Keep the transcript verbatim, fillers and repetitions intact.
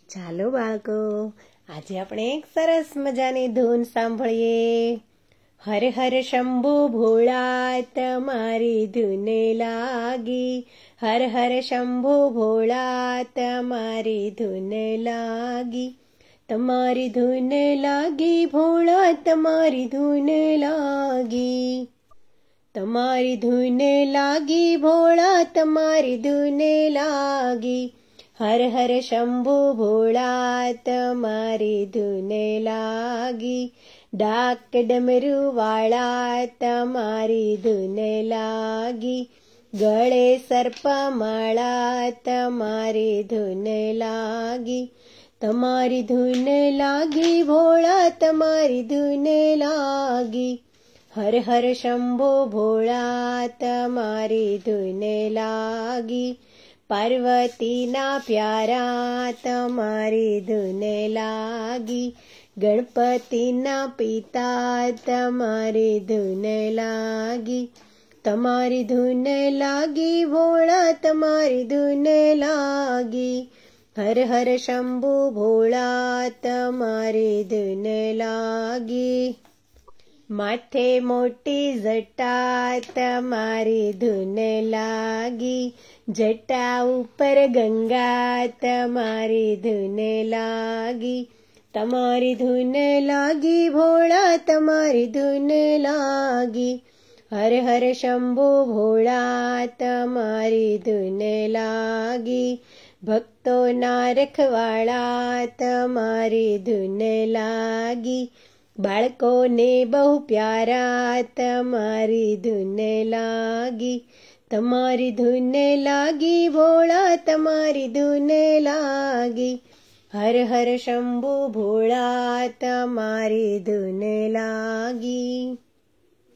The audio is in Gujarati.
ચાલો બાળકો, આજે આપણે એક સરસ મજાની ધૂન સાંભળીએ. હર હર શંભુ ભોળા તમારી ધૂન લાગી, હર હર શંભુ ભોળા તમારી ધૂન લાગી, તમારી ધૂન લાગી ભોળા તમારી ધૂન લાગી, તમારી ધૂન લાગી ભોળા તમારી ધૂન લાગી, હર હર શંભુ ભોળા તમારી ધૂન લાગી, ડાક ડમરૂ વાળા તમારી ધૂન લાગી, ગળે સર્પમાળા તમારી ધૂન લાગી, તમારી ધૂન લાગી ભોળા તમારી ધૂન લાગી, હર હર શંભુ ભોળા તમારી ધૂન લાગી, પાર્વતીના પ્યારા તમારી ધૂન લાગી, ગણપતિના પિતા તમારી ધૂન લાગી, તમારી ધૂન લાગી ભોળા તમારી ધૂન લાગી, હર હર શંભુ ભોળા તમારી ધૂન લાગી, માથે મોટી જટા તમારી ધૂન લાગી, જટા ઉપર ગંગા તમારી ધૂન લાગી, તમારી ધૂન લાગી ભોળા તમારી ધૂન લાગી, હર હર શંભુ ભોળા તમારી ધૂન લાગી, ભક્તોના રખવાળા તમારી ધૂન લાગી, બાળકોને બહુ પ્યારા તમારી ધૂન લાગી, તમારી ધૂન લાગી ભોળા તમારી ધૂન લાગી, હર હર શંભુ ભોળા તમારી ધૂન લાગી.